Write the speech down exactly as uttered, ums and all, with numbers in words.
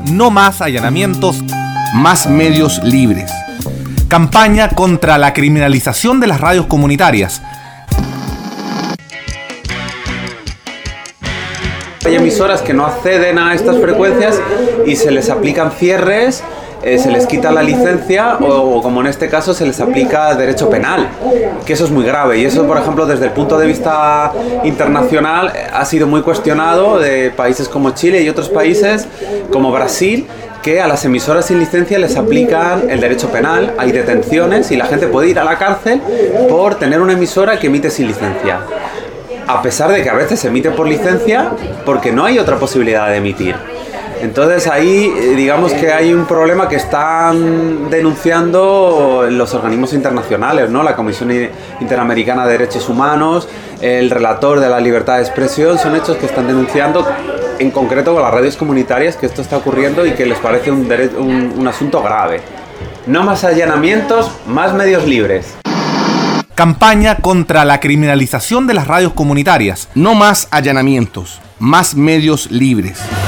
No más allanamientos, más medios libres. Campaña contra la criminalización de las radios comunitarias. Hay emisoras que no acceden a estas frecuencias y se les aplican cierres, eh, se les quita la licencia o, o como en este caso se les aplica derecho penal, que eso es muy grave y eso, por ejemplo, desde el punto de vista internacional ha sido muy cuestionado de países como Chile y otros países como Brasil, que a las emisoras sin licencia les aplican el derecho penal, hay detenciones y la gente puede ir a la cárcel por tener una emisora que emite sin licencia. A pesar de que a veces se emite por licencia porque no hay otra posibilidad de emitir. Entonces ahí digamos que hay un problema que están denunciando los organismos internacionales, ¿no? La Comisión Interamericana de Derechos Humanos, el relator de la libertad de expresión, son hechos que están denunciando en concreto con las radios comunitarias que esto está ocurriendo y que les parece un, dere- un, un asunto grave. No más allanamientos, más medios libres. Campaña contra la criminalización de las radios comunitarias. No más allanamientos, más medios libres.